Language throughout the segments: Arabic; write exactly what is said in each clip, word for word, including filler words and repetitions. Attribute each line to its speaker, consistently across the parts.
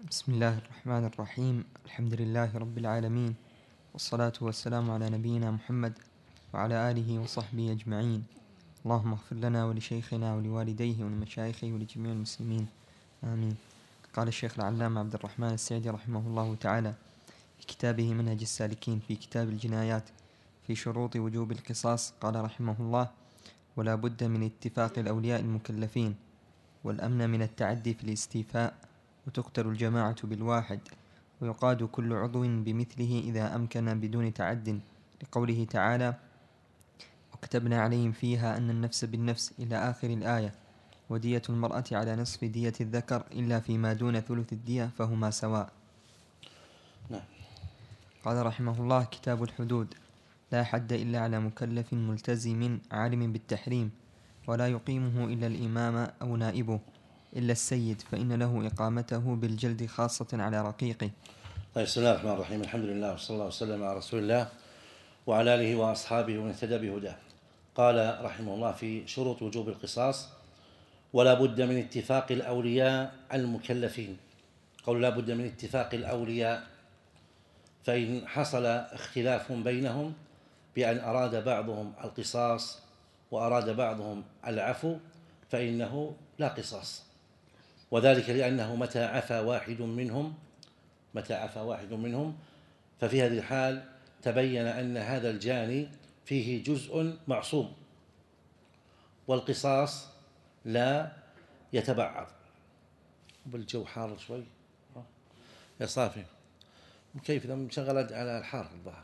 Speaker 1: بسم الله الرحمن الرحيم. الحمد لله رب العالمين، والصلاة والسلام على نبينا محمد وعلى آله وصحبه أجمعين. اللهم اغفر لنا ولشيخنا ولوالديه ولمشايخه ولجميع المسلمين، آمين. قال الشيخ العلامة عبد الرحمن السعدي رحمه الله تعالى في كتابه منهج السالكين في كتاب الجنايات في شروط وجوب القصاص، قال رحمه الله: ولا بد من اتفاق الأولياء المكلفين، والأمن من التعدي في الاستيفاء، وتقتل الجماعة بالواحد، ويقاد كل عضو بمثله إذا أمكن بدون تعد، لقوله تعالى: وكتبنا عليهم فيها أن النفس بالنفس إلى آخر الآية. ودية المرأة على نصف دية الذكر إلا فيما دون ثلث الدية فهما سواء.
Speaker 2: نعم.
Speaker 1: قال رحمه الله: كتاب الحدود: لا حد إلا على مكلف ملتزم عالم بالتحريم، ولا يقيمه إلا الإمام أو نائبه إلا السيد، فإن له إقامته بالجلد خاصة على رقيقه.
Speaker 2: طيب، بسم الله الرحمن الرحيم. الحمد لله وصلى الله وسلم على رسول الله وعلى آله وأصحابه ومن اهتدى بهداه. قال رحمه الله في شروط وجوب القصاص: ولا بد من اتفاق الأولياء المكلفين. قول لا بد من اتفاق الأولياء، فإن حصل اختلاف بينهم بأن أراد بعضهم القصاص وأراد بعضهم العفو فإنه لا قصاص، وذلك لأنه متى عفا واحد منهم متى عفا واحد منهم ففي هذه الحال تبين أن هذا الجاني فيه جزء معصوم، والقصاص لا يتبعض. بالجو حار شوي يا صافي، كيف إذا مشغل على الحار الظهر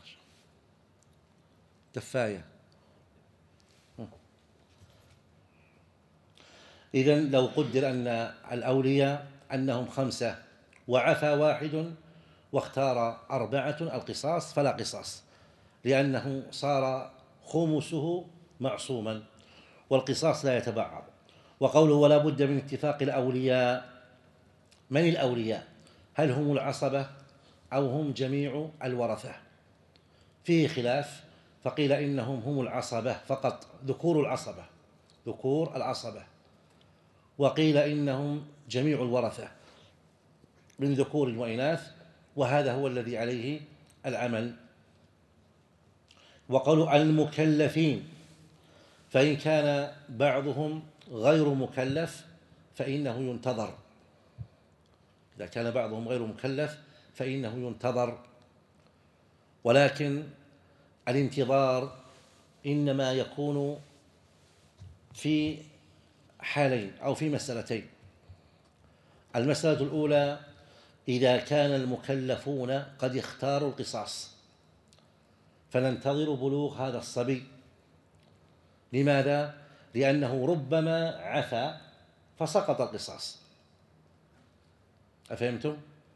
Speaker 2: دفاية. إذن لو قدر أن الأولياء أنهم خمسة وعفى واحد واختار أربعة القصاص فلا قصاص، لأنه صار خمسه معصوما، والقصاص لا يتبعض. وقوله ولا بد من اتفاق الأولياء، من الأولياء؟ هل هم العصبة أو هم جميع الورثة؟ فيه خلاف، فقيل إنهم هم العصبة فقط، ذكور العصبة ذكور العصبة وقيل إنهم جميع الورثة من ذكور وإناث، وهذا هو الذي عليه العمل. وقالوا المكلفين، فإن كان بعضهم غير مكلف فإنه ينتظر. إذا كان بعضهم غير مكلف فإنه ينتظر، ولكن الانتظار إنما يكون في حالين أو في مسألتين. المسألة الأولى: إذا كان المكلفون قد اختاروا القصاص فننتظر بلوغ هذا الصبي. لماذا؟ لأنه ربما عفا فسقط القصاص. أفهمتم؟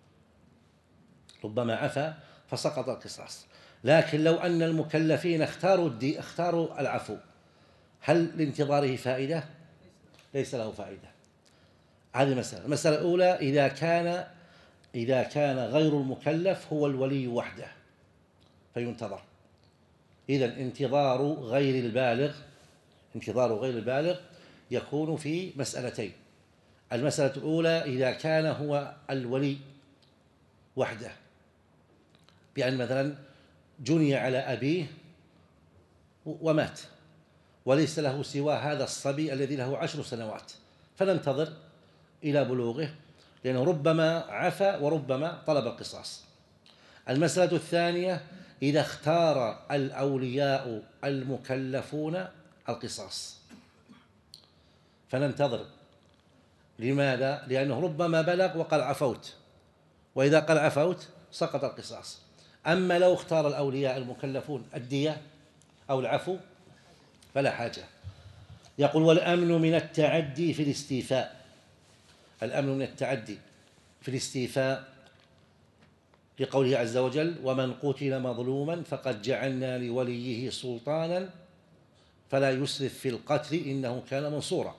Speaker 2: ربما عفا فسقط القصاص، لكن لو أن المكلفين اختاروا الدي اختاروا العفو، هل لانتظاره فائدة؟ ليس له فائدة. هذه مسألة. المسألة الأولى: إذا كان إذا كان غير المكلف هو الولي وحده فينتظر. إذن انتظار غير البالغ انتظار غير البالغ يكون في مسألتين. المسألة الأولى: إذا كان هو الولي وحده، بأن مثلا جني على أبيه ومات وليس له سوى هذا الصبي الذي له عشر سنوات، فننتظر إلى بلوغه، لأنه ربما عفا وربما طلب القصاص. المسألة الثانية: إذا اختار الأولياء المكلفون القصاص فننتظر. لماذا؟ لأنه ربما بلغ وقال عفوت، وإذا قال عفوت سقط القصاص. أما لو اختار الأولياء المكلفون الدية أو العفو فلا حاجة. يقول: والأمن من التعدي في الاستيفاء. الأمن من التعدي في الاستيفاء لقوله عز وجل: ومن قتل مظلوما فقد جعلنا لوليه سلطانا فلا يسرف في القتل إنه كان منصورا.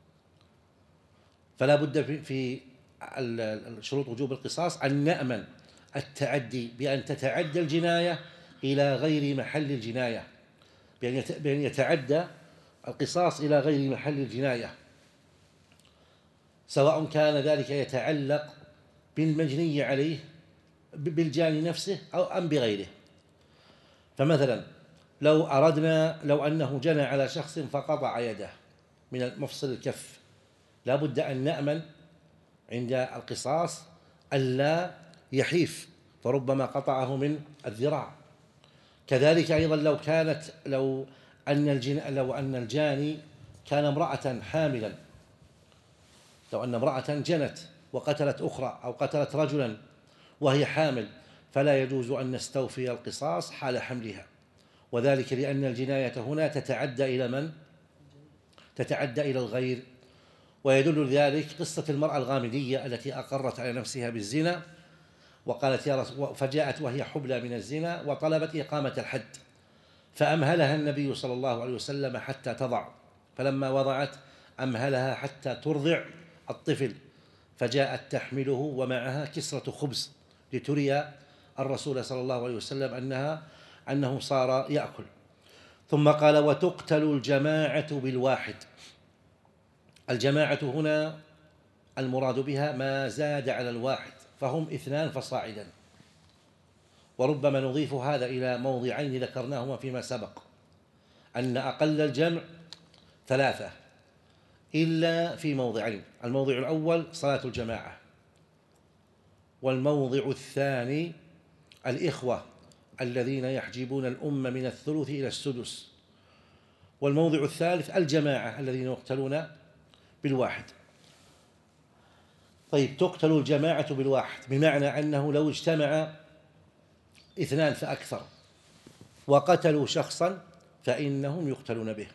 Speaker 2: فلا بد في شروط وجوب القصاص أن نأمن التعدي، بأن تتعدى الجناية إلى غير محل الجناية، بأن يتعدى القصاص إلى غير محل الجناية، سواء كان ذلك يتعلق بالمجني عليه بالجاني نفسه أو أم بغيره. فمثلا لو أردنا لو أنه جنى على شخص فقطع يده من مفصل الكف، لا بد أن نأمن عند القصاص ألا يحيف، فربما قطعه من الذراع. كذلك أيضا لو كانت لو أن الجن لو أن الجاني كان امرأة حاملا، لو أن امرأة جنت وقتلت أخرى أو قتلت رجلا وهي حامل، فلا يجوز أن نستوفي القصاص حال حملها، وذلك لأن الجناية هنا تتعدى إلى من؟ تتعدى إلى الغير. ويدل ذلك قصة المرأة الغامدية التي أقرت على نفسها بالزنا وقالت يا رسول، فجاءت وهي حبلى من الزنا وطلبت إقامة الحد، فأمهلها النبي صلى الله عليه وسلم حتى تضع، فلما وضعت أمهلها حتى ترضع الطفل، فجاءت تحمله ومعها كسرة خبز لتري الرسول صلى الله عليه وسلم أنها أنه صار يأكل. ثم قال وتقتل الجماعة بالواحد. الجماعة هنا المراد بها ما زاد على الواحد، فهم اثنان فصاعدا، وربما نضيف هذا إلى موضعين ذكرناهما فيما سبق، أن أقل الجمع ثلاثة إلا في موضعين: الموضع الأول صلاة الجماعة، والموضع الثاني الإخوة الذين يحجبون الأمة من الثلث إلى السدس، والموضع الثالث الجماعة الذين يقتلون بالواحد. طيب، تقتل الجماعة بالواحد بمعنى أنه لو اجتمع اثنان فأكثر وقتلوا شخصا فإنهم يقتلون به.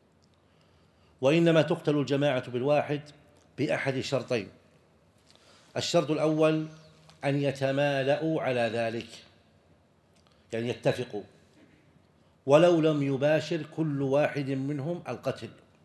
Speaker 2: وإنما تقتل الجماعة بالواحد بأحد شرطين: الشرط الأول أن يتمالؤوا على ذلك، يعني يتفقوا ولو لم يباشر كل واحد منهم القتل.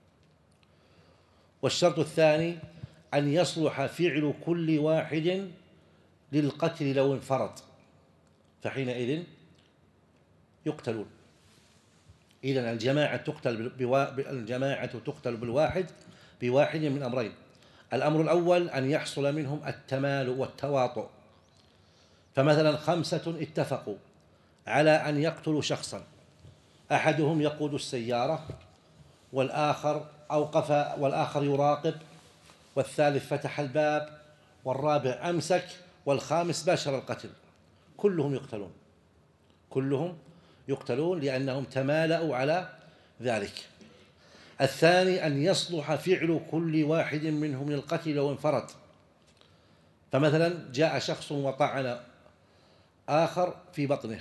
Speaker 2: والشرط الثاني أن يصلح فعل كل واحد للقتل لو انفرد، فحينئذ يقتلون. إذن الجماعة تقتل الجماعة تقتل بالواحد بواحد من أمرين: الأمر الأول أن يحصل منهم التمالؤ والتواطؤ، فمثلا خمسة اتفقوا على أن يقتلوا شخصا، أحدهم يقود السيارة والآخر أوقف والآخر يراقب والثالث فتح الباب والرابع أمسك والخامس باشر القتل، كلهم يقتلون كلهم يقتلون لأنهم تمالأوا على ذلك. الثاني أن يصلح فعل كل واحد منهم للقتل لو انفرد، فمثلا جاء شخص وطعن آخر في بطنه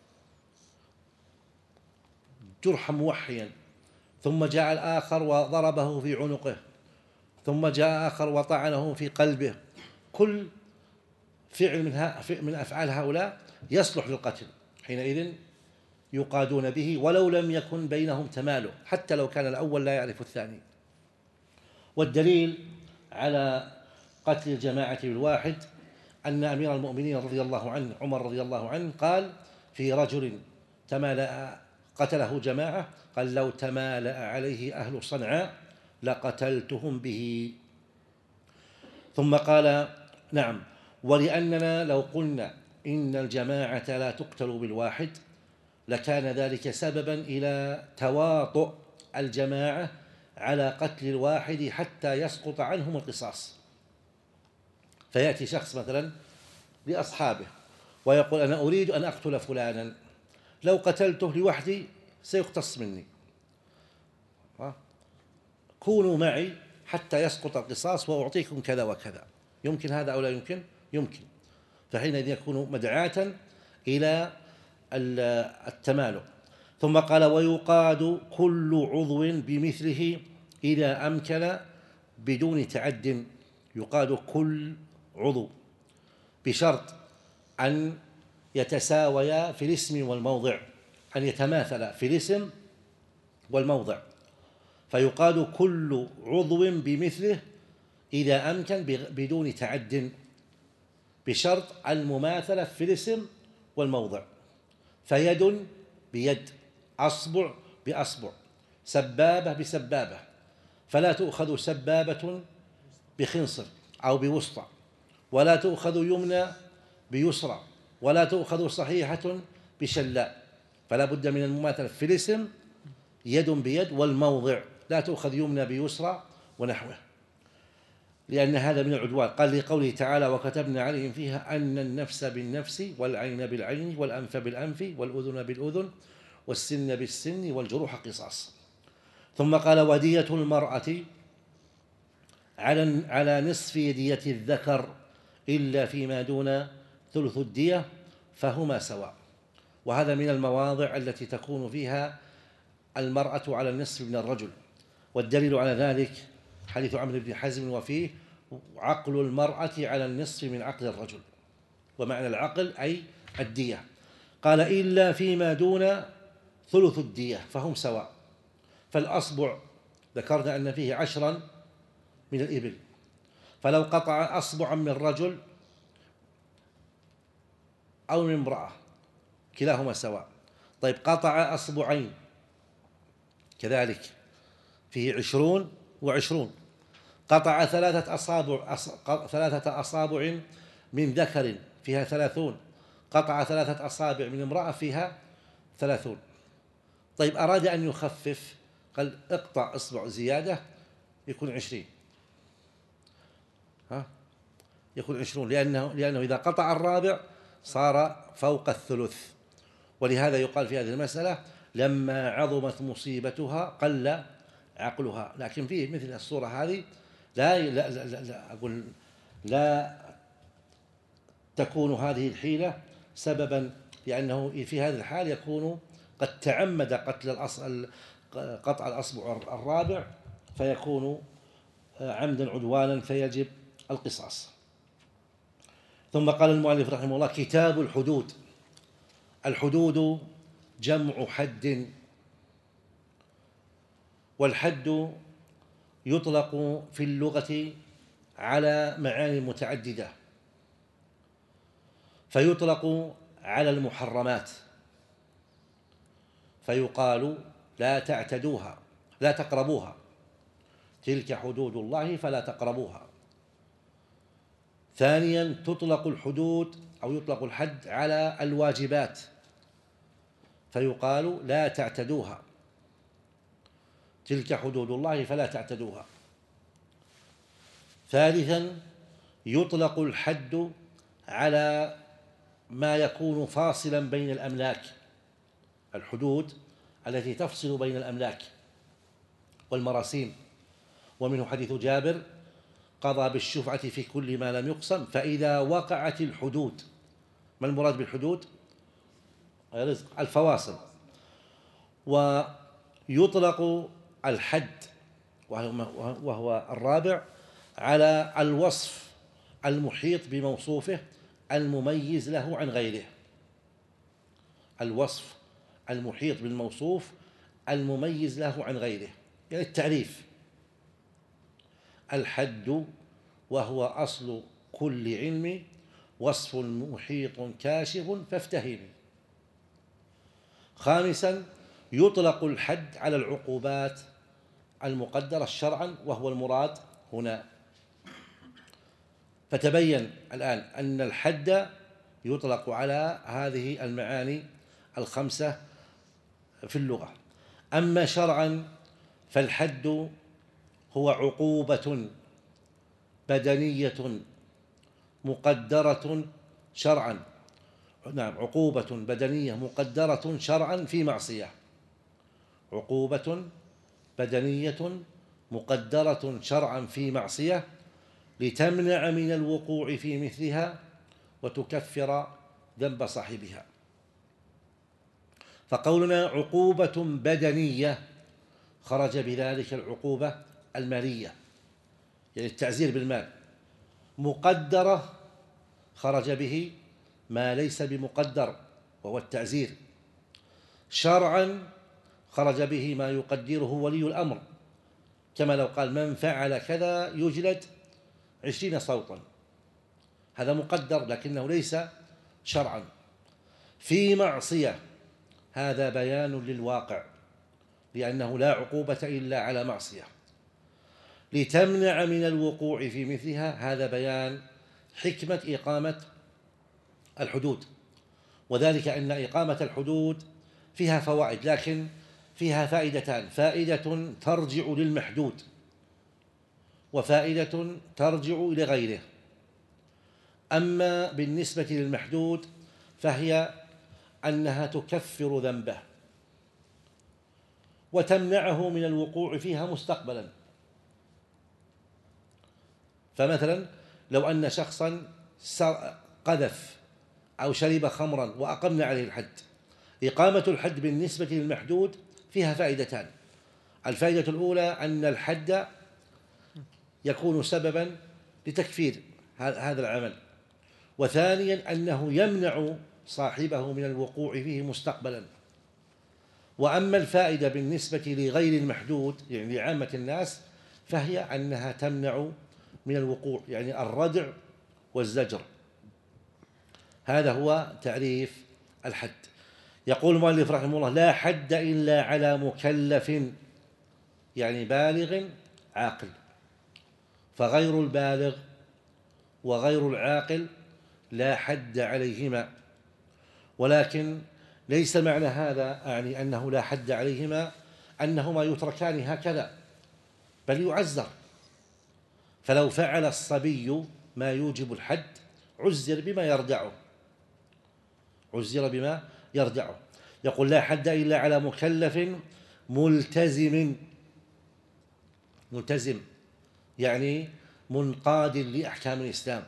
Speaker 2: جرحا موحيا، ثم جاء الآخر وضربه في عنقه، ثم جاء آخر وطعنه في قلبه، كل فعل من أفعال هؤلاء يصلح للقتل، حينئذ يقادون به ولو لم يكن بينهم تمالؤ، حتى لو كان الأول لا يعرف الثاني. والدليل على قتل الجماعة بالواحد أن أمير المؤمنين رضي الله عنه عمر رضي الله عنه قال في رجل تمالأ قتله جماعة، قال لو تمالأ عليه أهل صنعاء لقتلتهم به. ثم قال نعم، ولأننا لو قلنا إن الجماعة لا تقتل بالواحد لكان ذلك سببا إلى تواطؤ الجماعة على قتل الواحد حتى يسقط عنهم القصاص. فيأتي شخص مثلا لأصحابه ويقول أنا أريد أن أقتل فلانا، لو قتلته لوحدي سيقتص مني، كونوا معي حتى يسقط القصاص وأعطيكم كذا وكذا. يمكن هذا أو لا يمكن؟ يمكن. فحينئذ يكون مدعاة إلى التمالؤ. ثم قال ويقاد كل عضو بمثله إذا أمكن بدون تعد. يقاد كل عضو بشرط أن يتساويا في الاسم والموضع، أن يتماثلا في الاسم والموضع. فيقاد كل عضو بمثله إذا أمكن بدون تعد بشرط المماثلة في الاسم والموضع. فيد بيد، أصبع بأصبع، سبابة بسبابة، فلا تؤخذ سبابة بخنصر أو بوسطى، ولا تؤخذ يمنى بيسرى، ولا تؤخذ صحيحة بشلاء، فلا بد من المماثلة في الاسم يد بيد، والموضع لا تؤخذ يمنى بيسرى ونحوه، لأن هذا من العدوان. قال لقوله تعالى: وكتبنا عليهم فيها أن النفس بالنفس والعين بالعين والأنف بالأنف والأذن بالأذن والسن بالسن والجروح قصاص. ثم قال: ودية المرأة على على نصف دية الذكر إلا فيما دون ثلث الدية فهما سواء. وهذا من المواضع التي تكون فيها المرأة على النصف من الرجل، والدليل على ذلك حديث عمرو بن حزم وفيه: عقل المرأة على النصف من عقل الرجل، ومعنى العقل أي الدية. قال: إلا فيما دون ثلث الدية فهم سواء. فالأصبع ذكرنا أن فيه عشرا من الإبل، فلو قطع أصبعا من رجل أو من امرأة كلاهما سواء. طيب قطع أصبعين كذلك فيه عشرون وعشرون. قطع ثلاثة أصابع أص... ثلاثة أصابع من ذكر فيها ثلاثون. قطع ثلاثة أصابع من امرأة فيها ثلاثون. طيب أراد أن يخفف، قال: اقطع إصبع زيادة يكون عشرين، ها يكون عشرون، لأنه لأنه إذا قطع الرابع صار فوق الثلث. ولهذا يقال في هذه المسألة: لما عظمت مصيبتها قل عقلها. لكن فيه مثل الصورة هذه لا لا لا, لا, لا أقول لا تكون هذه الحيلة سببا، لأنه في هذه الحال يكون قد تعمد قتل الأصل قطع الأصبع الرابع، فيكون عمدا عدوانا فيجب القصاص. ثم قال المؤلف رحمه الله: كتاب الحدود. الحدود جمع حد، والحد يطلق في اللغة على معاني متعددة، فيطلق على المحرمات فيقال: لا تعتدوها، لا تقربوها، تلك حدود الله فلا تقربوها. ثانيا تطلق الحدود أو يطلق الحد على الواجبات فيقال: لا تعتدوها، تلك حدود الله فلا تعتدوها. ثالثا يطلق الحد على ما يكون فاصلا بين الأملاك، الحدود التي تفصل بين الأملاك والمراسيم. ومنه حديث جابر: قضى بالشفعة في كل ما لم يقسم فإذا وقعت الحدود. ما المراد بالحدود؟ رزق الفواصل. ويطلق الحد وهو الرابع على الوصف المحيط بموصوفه المميز له عن غيره، الوصف المحيط بالموصوف المميز له عن غيره، يعني التعريف. الحد وهو أصل كل علم، وصف محيط كاشف فافتهم. خامسا يطلق الحد على العقوبات المقدرة شرعا، وهو المراد هنا. فتبين الآن أن الحد يطلق على هذه المعاني الخمسة في اللغة. أما شرعا فالحد هو عقوبة بدنية مقدرة شرعا، نعم عقوبة بدنية مقدرة شرعا في معصية، عقوبة بدنية مقدرة شرعا في معصية لتمنع من الوقوع في مثلها وتكفر ذنب صاحبها. فقولنا عقوبة بدنية خرج بذلك العقوبة المالية، يعني التعزير بالمال. مقدرة خرج به ما ليس بمقدر وهو التعزير. شرعا خرج به ما يقدره ولي الأمر، كما لو قال: من فعل كذا يجلد عشرين صوتا، هذا مقدر لكنه ليس شرعا. في معصية هذا بيان للواقع، لأنه لا عقوبة إلا على معصية. لتمنع من الوقوع في مثلها هذا بيان حكمة إقامة الحدود، وذلك أن إقامة الحدود فيها فوائد، لكن فيها فائدتان: فائدة ترجع للمحدود، وفائدة ترجع إلى غيره. أما بالنسبة للمحدود فهي أنها تكفر ذنبه وتمنعه من الوقوع فيها مستقبلا. فمثلا لو أن شخصا قذف أو شرب خمرا وأقمنا عليه الحد، إقامة الحد بالنسبة للمحدود فيها فائدتان: الفائدة الأولى أن الحد يكون سببا لتكفير هذا العمل، وثانيا أنه يمنع صاحبه من الوقوع فيه مستقبلا. وأما الفائدة بالنسبة لغير المحدود يعني لعامة الناس فهي أنها تمنع من الوقوع، يعني الردع والزجر. هذا هو تعريف الحد. يقول المؤلف رحمه الله: لا حد إلا على مكلف، يعني بالغ عاقل، فغير البالغ وغير العاقل لا حد عليهما. ولكن ليس معنى هذا أعني أنه لا حد عليهما أنهما يتركان هكذا، بل يعزر. فلو فعل الصبي ما يوجب الحد عزر بما يردعه، عزر بما يردعه. يقول: لا حد إلا على مكلف ملتزم، ملتزم يعني منقاد لأحكام الإسلام.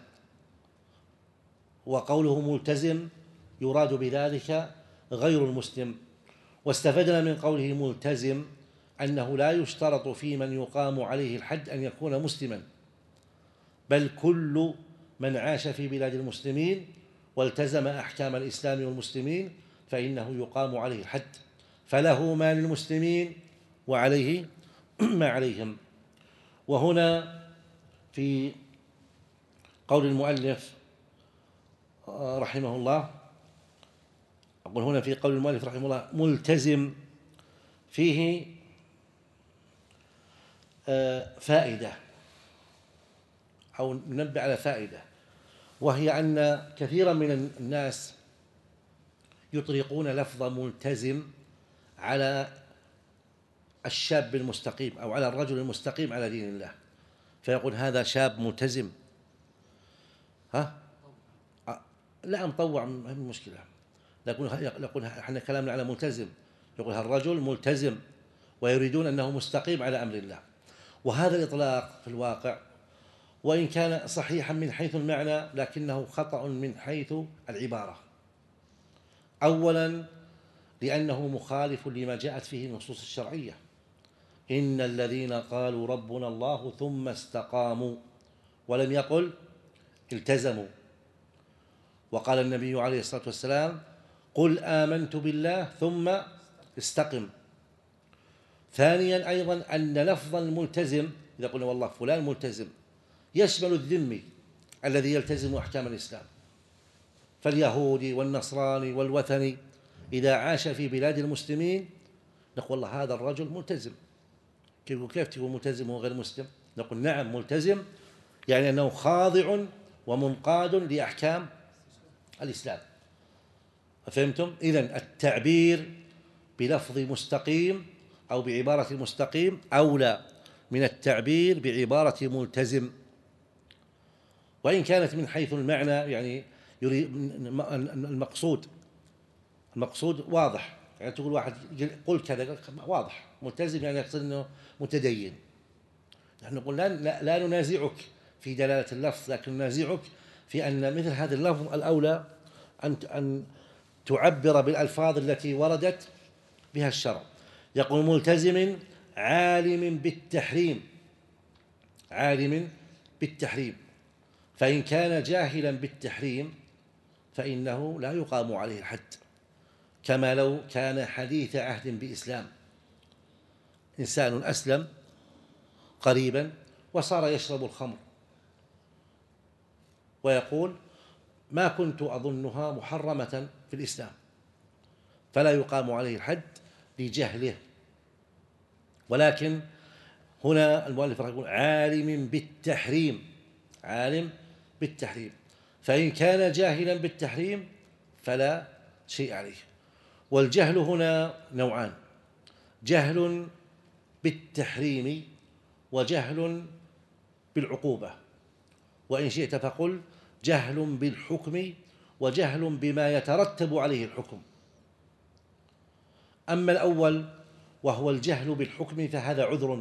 Speaker 2: وقوله ملتزم يراد بذلك غير المسلم. واستفدنا من قوله ملتزم أنه لا يشترط في من يقام عليه الحد أن يكون مسلما، بل كل من عاش في بلاد المسلمين والتزم أحكام الإسلام والمسلمين فإنه يقام عليه الحد، فله ما للمسلمين وعليه ما عليهم. وهنا في قول المؤلف رحمه الله، أقول هنا في قول المؤلف رحمه الله ملتزم، فيه فائدة أو ننبه على فائدة، وهي أن كثيرا من الناس يطلقون لفظ ملتزم على الشاب المستقيم أو على الرجل المستقيم على دين الله، فيقول هذا شاب ملتزم. ها لا مطوع ما في مشكلة، يقول احنا كلامنا على ملتزم، يقول هالرجل ملتزم، ويريدون أنه مستقيم على أمر الله. وهذا الإطلاق في الواقع وإن كان صحيحا من حيث المعنى لكنه خطأ من حيث العبارة. أولا لأنه مخالف لما جاءت فيه النصوص الشرعية: إن الذين قالوا ربنا الله ثم استقاموا، ولم يقل التزموا. وقال النبي عليه الصلاة والسلام: قل آمنت بالله ثم استقم. ثانيا أيضا أن لفظ الملتزم إذا قلنا والله فلان ملتزم يشمل الذمي الذي يلتزم أحكام الإسلام، فاليهودي والنصراني والوثني إذا عاش في بلاد المسلمين نقول والله هذا الرجل ملتزم. كيف تقول ملتزم وغير مسلم؟ نقول نعم ملتزم يعني أنه خاضع ومنقاد لأحكام الإسلام. فهمتم؟ إذن التعبير بلفظ مستقيم أو بعبارة مستقيم أولى من التعبير بعبارة ملتزم، وإن كانت من حيث المعنى يعني يريد المقصود المقصود واضح. يعني تقول واحد قل كذا واضح، ملتزم يعني يقصد أنه متدين. نحن نقول لا, لا, لا ننازعك في دلالة اللفظ، لكن ننازعك في أن مثل هذا اللفظ الأولى أن أن تعبر بالألفاظ التي وردت بها الشرع. يقول ملتزم عالم بالتحريم، عالم بالتحريم، فإن كان جاهلا بالتحريم فإنه لا يقام عليه الحد، كما لو كان حديث عهد بإسلام، إنسان أسلم قريبا وصار يشرب الخمر ويقول ما كنت أظنها محرمة في الإسلام، فلا يقام عليه الحد لجهله. ولكن هنا المؤلف يقول عالم بالتحريم، عالم بالتحريم. فإن كان جاهلا بالتحريم فلا شيء عليه. والجهل هنا نوعان: جهل بالتحريم وجهل بالعقوبة، وإن شئت فقل جهل بالحكم وجهل بما يترتب عليه الحكم. أما الأول وهو الجهل بالحكم فهذا عذر،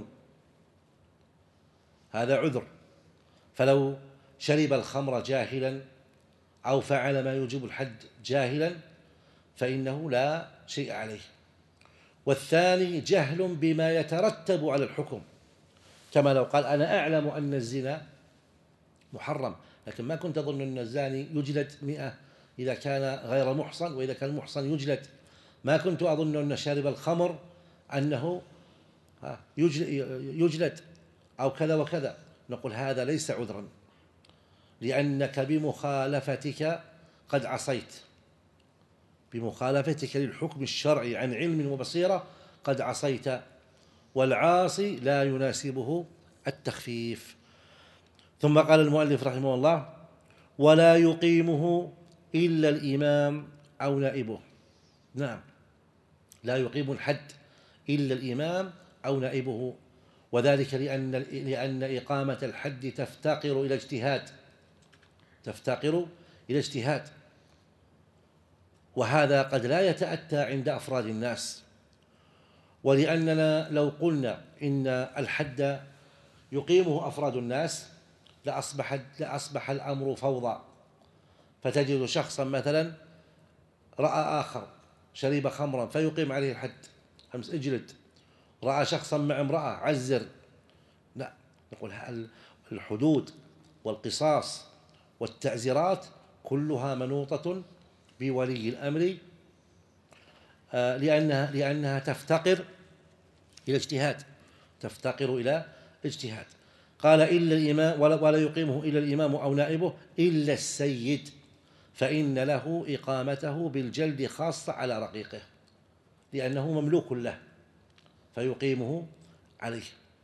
Speaker 2: هذا عذر، فلو شرب الخمر جاهلا أو فعل ما يوجب الحد جاهلا فإنه لا شيء عليه. والثاني جهل بما يترتب على الحكم، كما لو قال أنا أعلم أن الزنا محرم لكن ما كنت أظن أن الزاني يجلد مئة إذا كان غير محصن، وإذا كان محصن يجلد. ما كنت أظن أن شارب الخمر أنه يجلد أو كذا وكذا. نقول هذا ليس عذرا، لأنك بمخالفتك قد عصيت، بمخالفتك للحكم الشرعي عن علم وبصيرة قد عصيت، والعاصي لا يناسبه التخفيف. ثم قال المؤلف رحمه الله: ولا يقيمه إلا الإمام أو نائبه. نعم، لا يقيم الحد إلا الإمام أو نائبه، وذلك لأن لأن إقامة الحد تفتقر إلى اجتهاد، تفتقر إلى اجتهاد، وهذا قد لا يتأتى عند أفراد الناس. ولأننا لو قلنا إن الحد يقيمه أفراد الناس لأصبح لأصبح الأمر فوضى، فتجد شخصا مثلا رأى آخر شرب خمرا فيقيم عليه الحد، أمس اجلد. رأى شخصا مع امرأة عزر. لا، نقول الحدود والقصاص والتعزيرات كلها منوطة بولي الأمر، لأنها لأنها تفتقر إلى اجتهاد، تفتقر إلى اجتهاد. قال إلا الإمام، ولا يقيمه إلا الإمام أو نائبه إلا السيد، فإن له إقامته بالجلد خاصة على رقيقه، لأنه مملوك له فيقيمه عليه.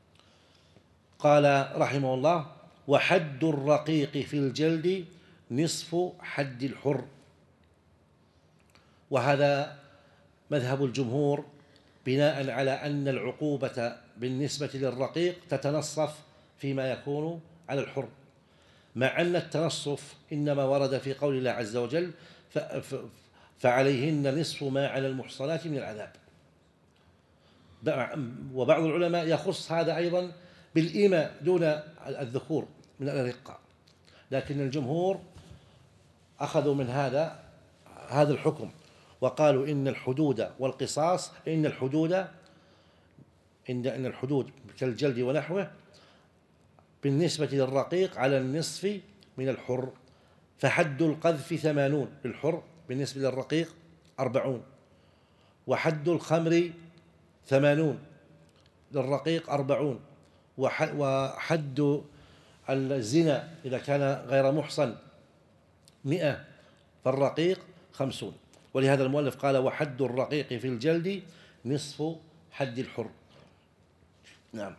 Speaker 2: قال رحمه الله: وحد الرقيق في الجلد نصف حد الحر. وهذا مذهب الجمهور بناء على أن العقوبة بالنسبة للرقيق تتنصف فيما يكون على الحر، مع أن التنصف إنما ورد في قول الله عز وجل: فعليهن نصف ما على المحصنات من العذاب. وبعض العلماء يخص هذا أيضا بالإيماء دون الذكور من الرقة، لكن الجمهور أخذوا من هذا هذا الحكم وقالوا إن الحدود والقصاص إن الحدود إن إن الحدود كالجلد ونحوه بالنسبة للرقيق على النصف من الحر، فحد القذف ثمانون للحر بالنسبة للرقيق أربعون، وحد الخمر ثمانون للرقيق أربعون، وحد الزنا إذا كان غير محصن مئة فالرقيق خمسون. ولهذا المؤلف قال: وحد الرقيق في الجلد نصف حد الحر. نعم.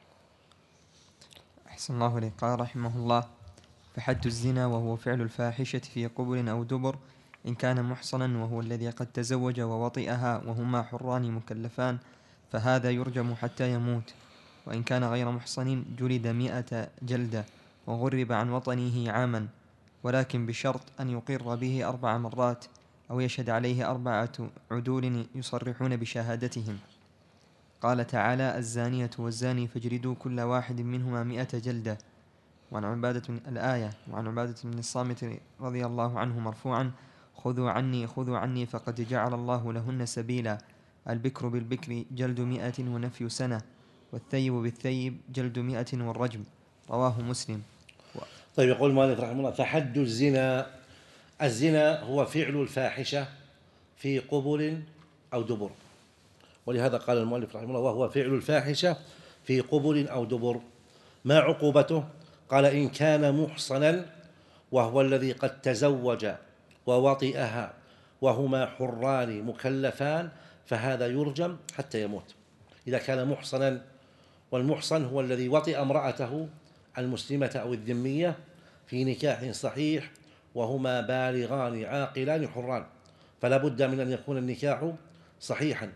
Speaker 1: أحسن الله إليك. قال رحمه الله: فحد الزنا وهو فعل الفاحشة في قبل أو دبر إن كان محصنا وهو الذي قد تزوج ووطئها وهما حران مكلفان فهذا يرجم حتى يموت، وإن كان غير محصن جلد مئة جلدة وغرب عن وطنه عاما، ولكن بشرط أن يقر به أربع مرات أو يشهد عليه أربعة عدول يصرحون بشهادتهم. قال تعالى: الزانية والزاني فاجلدوا كل واحد منهما مئة جلدة. وعن عبادة الآية. وعن عبادة بن الصامت رضي الله عنه مرفوعا: خذوا عني خذوا عني فقد جعل الله لهن سبيلا، البكر بالبكر جلد مئة ونفي سنة، والثيب بالثيب جلد مئة والرجم. رواه مسلم.
Speaker 2: و... طيب، يقول المؤلف رحمه الله: فحد الزنا، الزنا هو فعل الفاحشة في قبل أو دبر، ولهذا قال المؤلف رحمه الله: وهو فعل الفاحشة في قبل أو دبر. ما عقوبته؟ قال: إن كان محصنا وهو الذي قد تزوج ووطئها وهما حران مكلفان فهذا يرجم حتى يموت. إذا كان محصنا، والمحصن هو الذي وطئ امرأته المسلمة أو الذمية في نكاح صحيح وهما بالغان عاقلان حران، فلا بد من أن يكون النكاح صحيحا،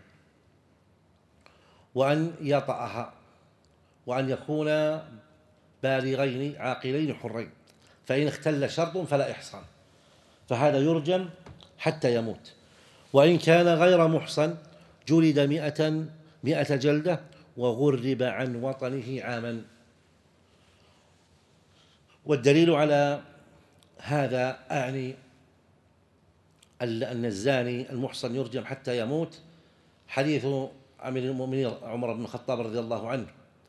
Speaker 2: وأن يطأها، وأن يكون بالغين عاقلين حرين، فإن اختل شرط فلا إحصان، فهذا يرجم حتى يموت. وإن كان غير محصن جلد مئة مئة جلدة وغرب عن وطنه عاما. والدليل على هذا أعني أن الزاني المحصن يرجم حتى يموت حديث أمير المؤمنين عمر بن الخطاب رضي الله عنه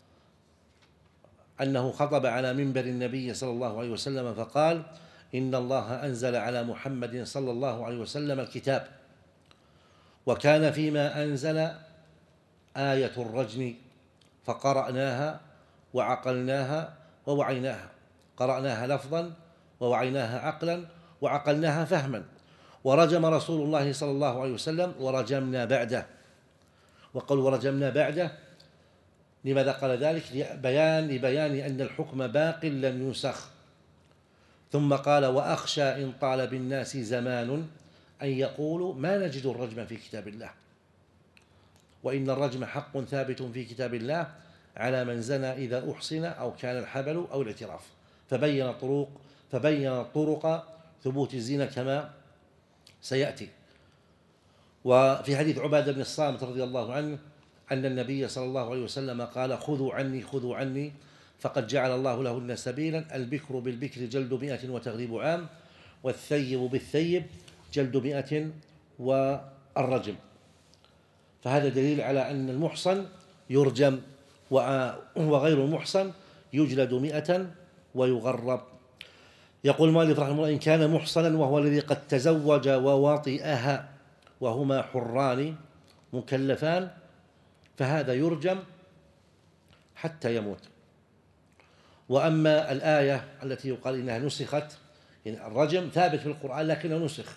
Speaker 2: أنه خطب على منبر النبي صلى الله عليه وسلم فقال: إن الله أنزل على محمد صلى الله عليه وسلم الكتاب، وكان فيما أنزل آية الرجم، فقرأناها وعقلناها ووعيناها، قرأناها لفظا ووعيناها عقلا وعقلناها فهما، ورجم رسول الله صلى الله عليه وسلم ورجمنا بعده. وقال ورجمنا بعده لماذا قال ذلك؟ لبيان لبيان أن الحكم باق لم ينسخ. ثم قال: وأخشى إن طال بالناس زمان أن يقولوا ما نجد الرجم في كتاب الله، وإن الرجم حق ثابت في كتاب الله على من زنى إذا أحصن أو كان الحبل أو الاعتراف، فبين طرق فبين طرق ثبوت الزنا كما سيأتي. وفي حديث عبادة بن الصامت رضي الله عنه أن النبي صلى الله عليه وسلم قال: خذوا عني خذوا عني فقد جعل الله لهن سبيلا، البكر بالبكر جلد مئة وتغريب عام، والثيب بالثيب جلد مئة والرجم. فهذا دليل على أن المحصن يرجم، وغير المحصن يجلد مئة ويغرب. يقول المؤلف رحمه الله: إن كان محصنا وهو الذي قد تزوج ووطئها وهما حران مكلفان فهذا يرجم حتى يموت. وأما الآية التي يقال إنها نسخت، يعني الرجم ثابت في القرآن لكنه نسخ،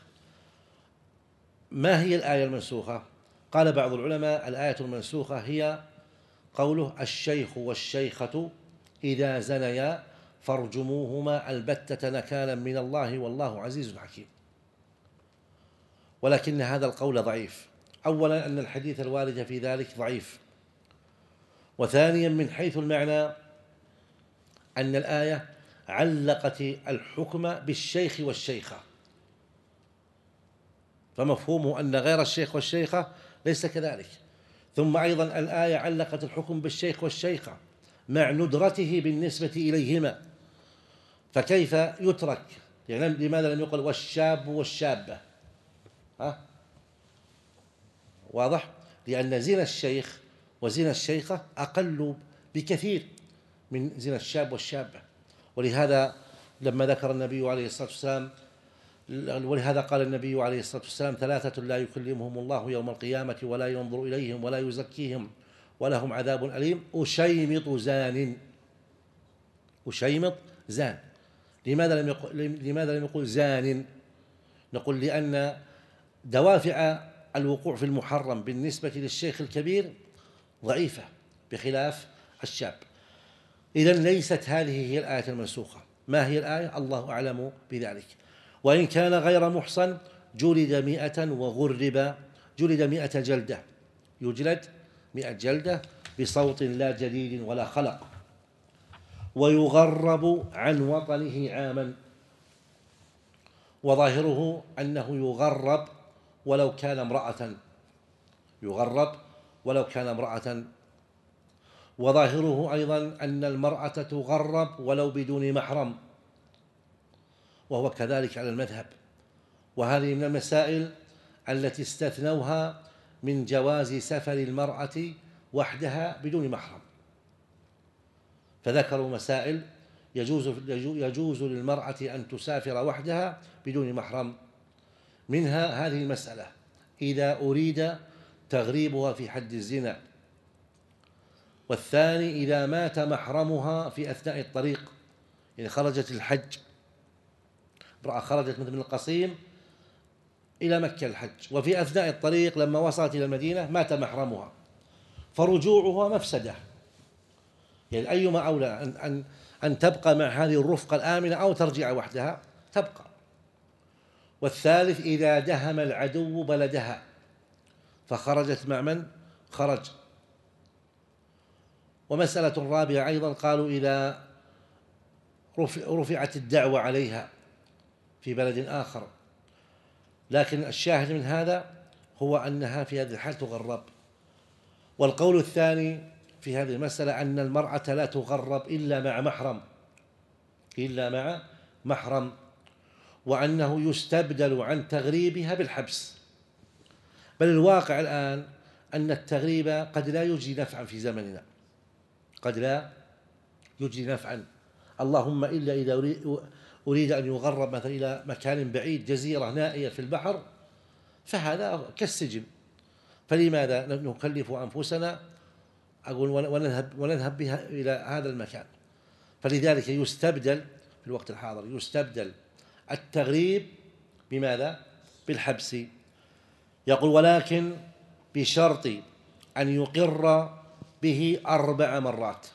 Speaker 2: ما هي الآية المنسوخة؟ قال بعض العلماء: الآية المنسوخة هي قوله: الشيخ والشيخة إذا زنيا فارجموهما البتة نكالا من الله والله عزيز حكيم. ولكن هذا القول ضعيف، أولا أن الحديث الوارد في ذلك ضعيف، وثانيا من حيث المعنى أن الآية علقت الحكم بالشيخ والشيخة، فمفهومه أن غير الشيخ والشيخة ليس كذلك. ثم أيضا الآية علقت الحكم بالشيخ والشيخة مع ندرته بالنسبة إليهما، فكيف يترك؟ يعني لماذا لم يقل والشاب والشابة؟ ها؟ واضح؟ لأن زنا الشيخ وزنا الشيخة أقل بكثير من زنا الشاب والشابة. ولهذا لما ذكر النبي عليه الصلاة والسلام ولهذا قال النبي عليه الصلاة والسلام: ثلاثة لا يكلمهم الله يوم القيامة ولا ينظر إليهم ولا يزكيهم ولهم عذاب أليم: أشيمط زان. أشيمط زان. لماذا لم يقل لماذا لم يقل زان؟ نقول لأن دوافع الوقوع في المحرم بالنسبة للشيخ الكبير ضعيفة بخلاف الشاب. إذن ليست هذه هي الآية المنسوخة. ما هي الآية؟ الله أعلم بذلك. وإن كان غير محصن جلد مئة وغرب جلد مئة جلدة، يجلد مئة جلدة بصوت لا جديد ولا خلق، ويغرب عن وطنه عاما. وظاهره أنه يغرب ولو كان امرأة، يغرب ولو كان امرأة. وظاهره أيضا أن المرأة تغرب ولو بدون محرم، وهو كذلك على المذهب. وهذه من المسائل التي استثنوها من جواز سفر المرأة وحدها بدون محرم، فذكروا مسائل يجوز يجوز للمرأة أن تسافر وحدها بدون محرم. منها هذه المسألة إذا أريد تغريبها في حد الزنا، والثاني إذا مات محرمها في أثناء الطريق، يعني خرجت الحج، امرأة خرجت من القصيم إلى مكة الحج، وفي أثناء الطريق لما وصلت إلى المدينة مات محرمها، فرجوعها مفسدة. يعني أيما أولى أن أن تبقى مع هذه الرفقة الآمنة أو ترجع وحدها تبقى. والثالث إذا دهم العدو بلدها فخرجت مع من خرج. ومسألة رابعة أيضا قالوا إذا رفعت الدعوة عليها في بلد آخر، لكن الشاهد من هذا هو أنها في هذه الحال تغرب. والقول الثاني في هذه المسألة أن المرأة لا تغرب إلا مع محرم إلا مع محرم وأنه يستبدل عن تغريبها بالحبس. بل الواقع الآن أن التغريب قد لا يجدي نفعا في زمننا، قد لا يجدي نفعا، اللهم إلا إذا أريد أن يغرب مثلا إلى مكان بعيد، جزيرة نائية في البحر، فهذا كالسجن. فلماذا نكلف أنفسنا أقول ونذهب ونذهب بها إلى هذا المكان؟ فلذلك يستبدل في الوقت الحاضر يستبدل التغريب بماذا؟ بالحبس. يقول ولكن بشرط أن يقر به أربع مرات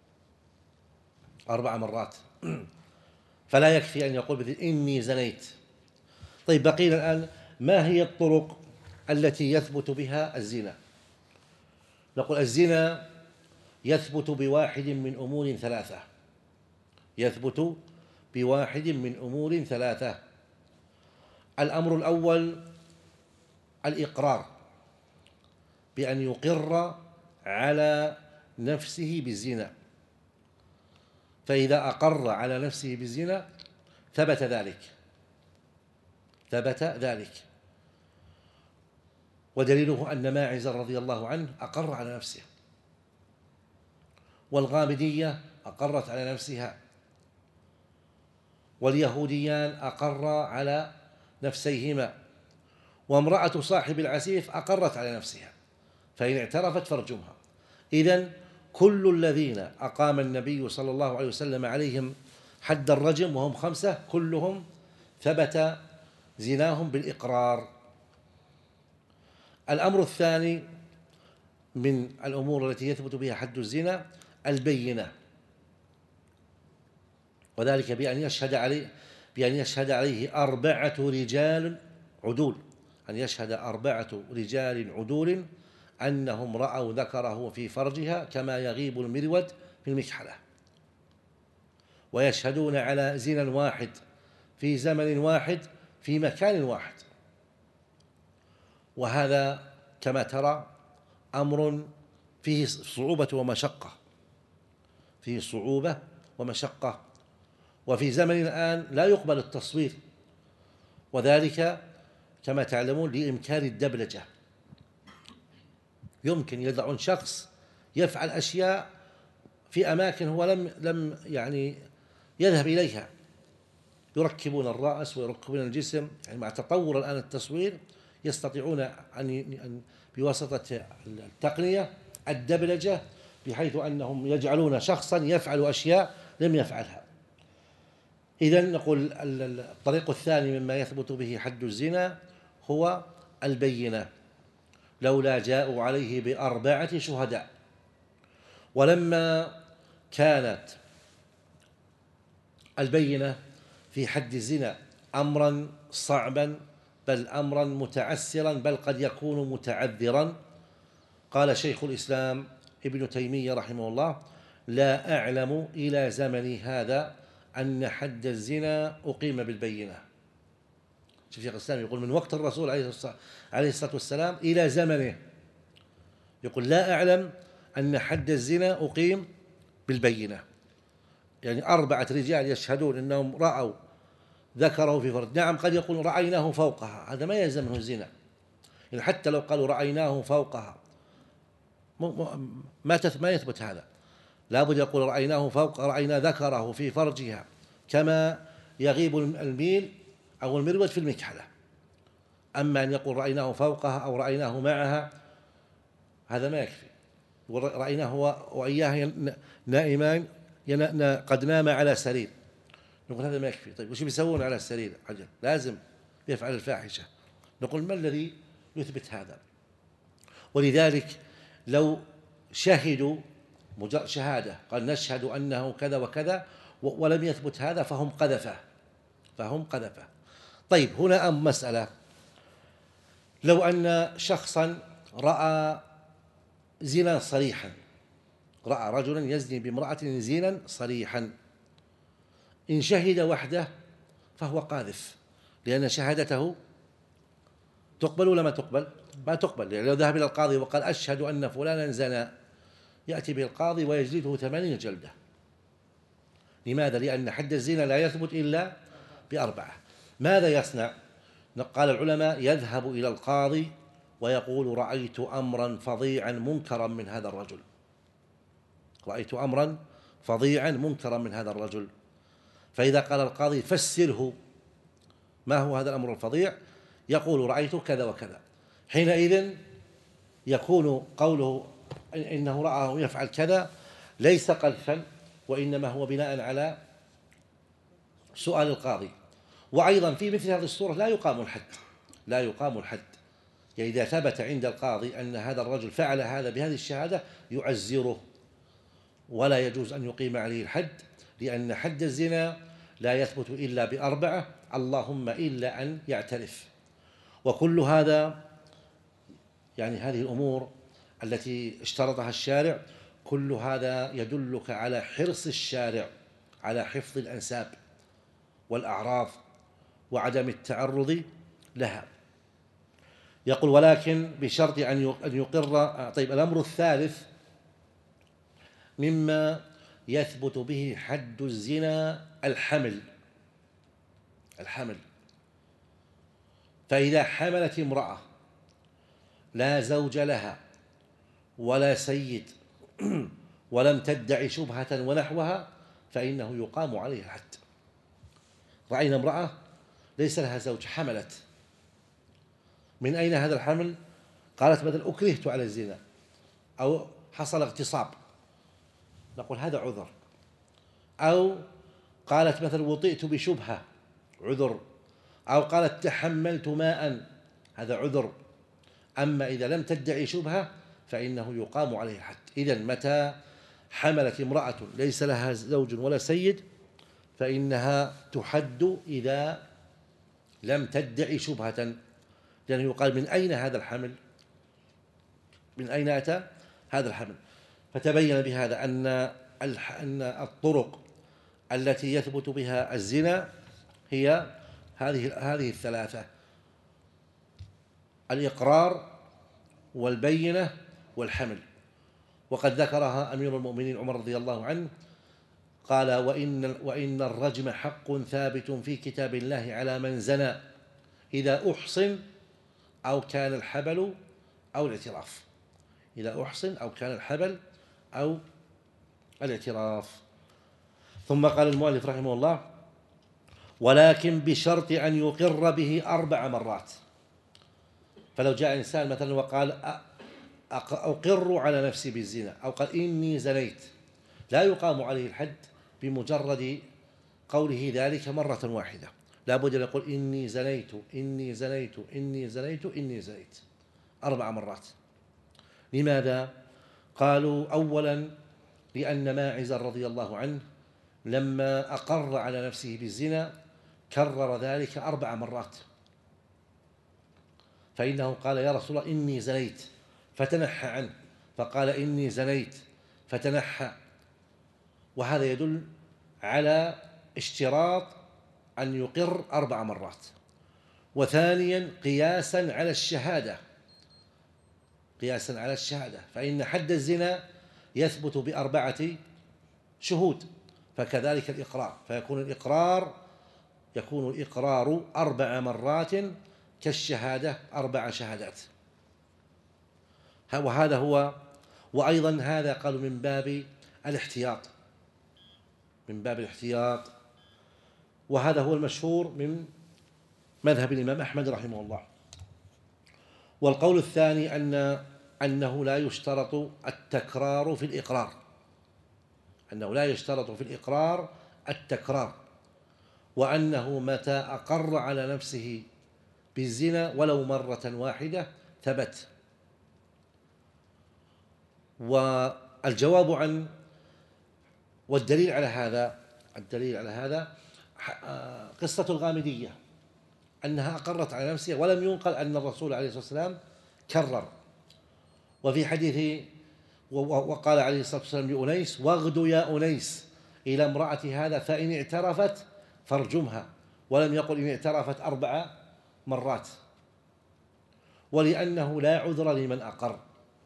Speaker 2: أربع مرات فلا يكفي أن يقول مثل إني زنيت. طيب بقينا الآن ما هي الطرق التي يثبت بها الزنا؟ نقول الزنا يثبت بواحد من أمور ثلاثة يثبت بواحد من أمور ثلاثة الأمر الأول الإقرار، بأن يقر على نفسه بالزنا، فإذا أقر على نفسه بالزنا ثبت ذلك ثبت ذلك ودليله أن ماعز رضي الله عنه أقر على نفسه، والغامدية أقرت على نفسها، واليهوديان أقر على نفسيهما، وامرأة صاحب العسيف أقرت على نفسها، فإن اعترفت فارجمها. إذن كل الذين أقام النبي صلى الله عليه وسلم عليهم حد الرجم وهم خمسة كلهم ثبت زناهم بالإقرار. الأمر الثاني من الأمور التي يثبت بها حد الزنا البينة، وذلك بأن يشهد عليه بأن يشهد عليه أربعة رجال عدول أن يشهد أربعة رجال عدول أنهم رأوا ذكره في فرجها كما يغيب المرود في المكحلة، ويشهدون على زنا واحد في زمن واحد في مكان واحد. وهذا كما ترى أمر فيه صعوبة ومشقة فيه صعوبة ومشقة وفي زمن الآن لا يقبل التصوير، وذلك كما تعلمون لإمكان الدبلجة. يمكن يضعون شخص يفعل أشياء في أماكن هو لم لم يعني يذهب إليها، يركبون الرأس ويركبون الجسم، يعني مع تطور الآن التصوير يستطيعون أن بواسطة التقنية الدبلجة بحيث أنهم يجعلون شخصا يفعل أشياء لم يفعلها. إذن نقول الطريق الثاني مما يثبت به حد الزنا هو البينة، لولا جاءوا عليه بأربعة شهداء. ولما كانت البينة في حد الزنا أمرا صعبا بل أمرا متعسرا بل قد يكون متعذرا، قال شيخ الإسلام ابن تيمية رحمه الله: لا أعلم إلى زمني هذا أن حد الزنا أقيم بالبينة. شوف شيخ الإسلام يقول من وقت الرسول عليه الصلاة والسلام إلى زمنه، يقول لا أعلم أن حد الزنا أقيم بالبينة، يعني أربعة رجال يشهدون أنهم رأوا ذكره في فرج. نعم قد يقول رأيناه فوقها، هذا ما يلزم منه الزنا، يعني حتى لو قالوا رأيناه فوقها ما ما يثبت هذا، لابد يقول رأيناه فوق رأينا ذكره في فرجها كما يغيب الميل أو المرود في المكحلة. أما أن يقول رأيناه فوقها أو رأيناه معها هذا ما يكفي، رأيناه وإياه نائمان قد نام على سرير، نقول هذا ما يكفي. طيب وش بيسوون على السرير؟ عجل لازم يفعل الفاحشة. نقول ما الذي يثبت هذا؟ ولذلك لو شهدوا مجرد شهادة، قال نشهد أنه كذا وكذا ولم يثبت هذا فهم قذفة فهم قذفة. طيب هنا أم مسألة، لو أن شخصا رأى زنا صريحا، رأى رجلا يزني بامرأة زنا صريحا، إن شهد وحده فهو قاذف، لأن شهادته تقبل ولا ما تقبل؟ ما تقبل. يعني لو ذهب إلى القاضي وقال أشهد أن فلانا زنى، يأتي به القاضي ويجلده ثمانين جلدة. لماذا؟ لأن حد الزنا لا يثبت إلا بأربعة. ماذا يصنع؟ قال العلماء يذهب إلى القاضي ويقول رأيت أمرا فظيعا منكرا من هذا الرجل، رأيت أمرا فظيعا منكرا من هذا الرجل. فإذا قال القاضي فسره ما هو هذا الأمر الفظيع، يقول رأيت كذا وكذا، حينئذ يكون قوله إنه رآه يفعل كذا ليس قذفا، وإنما هو بناء على سؤال القاضي. وأيضا في مثل هذه الصورة لا يقام الحد، لا يقام الحد. يعني إذا ثبت عند القاضي أن هذا الرجل فعل هذا بهذه الشهادة يعزره، ولا يجوز أن يقيم عليه الحد، لأن حد الزنا لا يثبت إلا بأربعة، اللهم إلا أن يعترف. وكل هذا يعني هذه الأمور التي اشترطها الشارع، كل هذا يدلك على حرص الشارع على حفظ الأنساب والأعراض وعدم التعرض لها. يقول ولكن بشرط أن يقر. طيب الأمر الثالث مما يثبت به حد الزنا الحمل، الحمل. فإذا حملت امرأة لا زوج لها ولا سيد ولم تدعي شبهة ونحوها فإنه يقام عليها الحد. رأينا امرأة ليس لها زوج حملت، من أين هذا الحمل؟ قالت مثلا أكرهت على الزنا أو حصل اغتصاب، نقول هذا عذر. أو قالت مثلا وطئت بشبهة، عذر. أو قالت تحملت ماء، هذا عذر. أما إذا لم تدعي شبهة فإنه يقام عليه الحد. إذن متى حملت امرأة ليس لها زوج ولا سيد فإنها تحد إذا لم تدعي شبهة، لأنه يقال من أين هذا الحمل؟ من أين أتى هذا الحمل؟ فتبين بهذا أن أن الطرق التي يثبت بها الزنا هي هذه هذه الثلاثة: الإقرار والبينة والحمل. وقد ذكرها أمير المؤمنين عمر رضي الله عنه، قال وإن, وإن الرجم حق ثابت في كتاب الله على من زنى إذا أحصن أو كان الحبل أو الاعتراف، إذا أحصن أو كان الحبل أو الاعتراف. ثم قال المؤلف رحمه الله ولكن بشرط أن يقر به أربع مرات. فلو جاء إنسان مثلا وقال أقر على نفسي بالزنا أو قال إني زنيت، لا يقام عليه الحد بمجرد قوله ذلك مرة واحدة، لا بد أن يقول إني زنيت إني زنيت إني زنيت إني زنيت أربع مرات. لماذا؟ قالوا أولا لأن ماعز رضي الله عنه لما أقر على نفسه بالزنا كرر ذلك أربع مرات، فإنه قال يا رسول الله إني زنيت فتنحى عنه، فقال إني زنيت فتنحى. وهذا يدل على اشتراط أن يقر أربع مرات. وثانيا قياسا على الشهادة، قياسا على الشهادة، فإن حد الزنا يثبت بأربعة شهود، فكذلك الإقرار، فيكون الإقرار يكون الإقرار أربع مرات كالشهادة أربع شهادات. وهذا هو. وأيضا هذا قالوا من باب الاحتياط، من باب الاحتياط، وهذا هو المشهور من مذهب الإمام أحمد رحمه الله. والقول الثاني أن أنه لا يشترط التكرار في الإقرار، أنه لا يشترط في الإقرار التكرار، وأنه متى أقر على نفسه بالزنا ولو مرة واحدة ثبت. والجواب عن والدليل على هذا الدليل على هذا قصة الغامدية، أنها أقرت على نفسها ولم ينقل أن الرسول عليه الصلاة والسلام كرر. وفي حديث وقال عليه الصلاة والسلام لأنيس: واغد يا أنيس إلى امرأة هذا فإن اعترفت فارجمها، ولم يقل إن اعترفت أربع مرات، ولأنه لا عذر لمن أقر.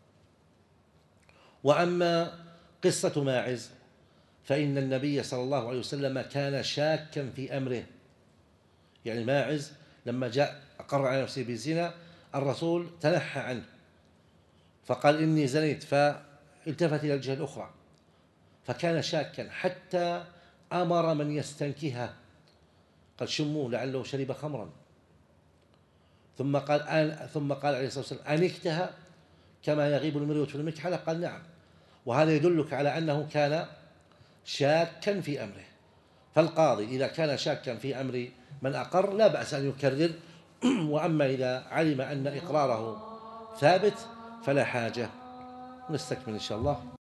Speaker 2: وأما قصة ماعز فإن النبي صلى الله عليه وسلم كان شاكا في أمره، يعني ماعز لما جاء أقر على نفسه بالزنا الرسول تنحى عنه فقال إني زنيت، فالتفت إلى الجهة الأخرى، فكان شاكا حتى أمر من يستنكها، قال شموه لعله شرب خمرا، ثم قال آن ثم قال عليه الصلاة والسلام: أنكتها كما يغيب المريض في المكحلة؟ قال نعم. وهذا يدلك على أنه كان شاكا في أمره. فالقاضي إذا كان شاكا في أمر من أقر لا بأس أن يكرر، وأما إذا علم أن إقراره ثابت فلا حاجة. نستكمل إن شاء الله.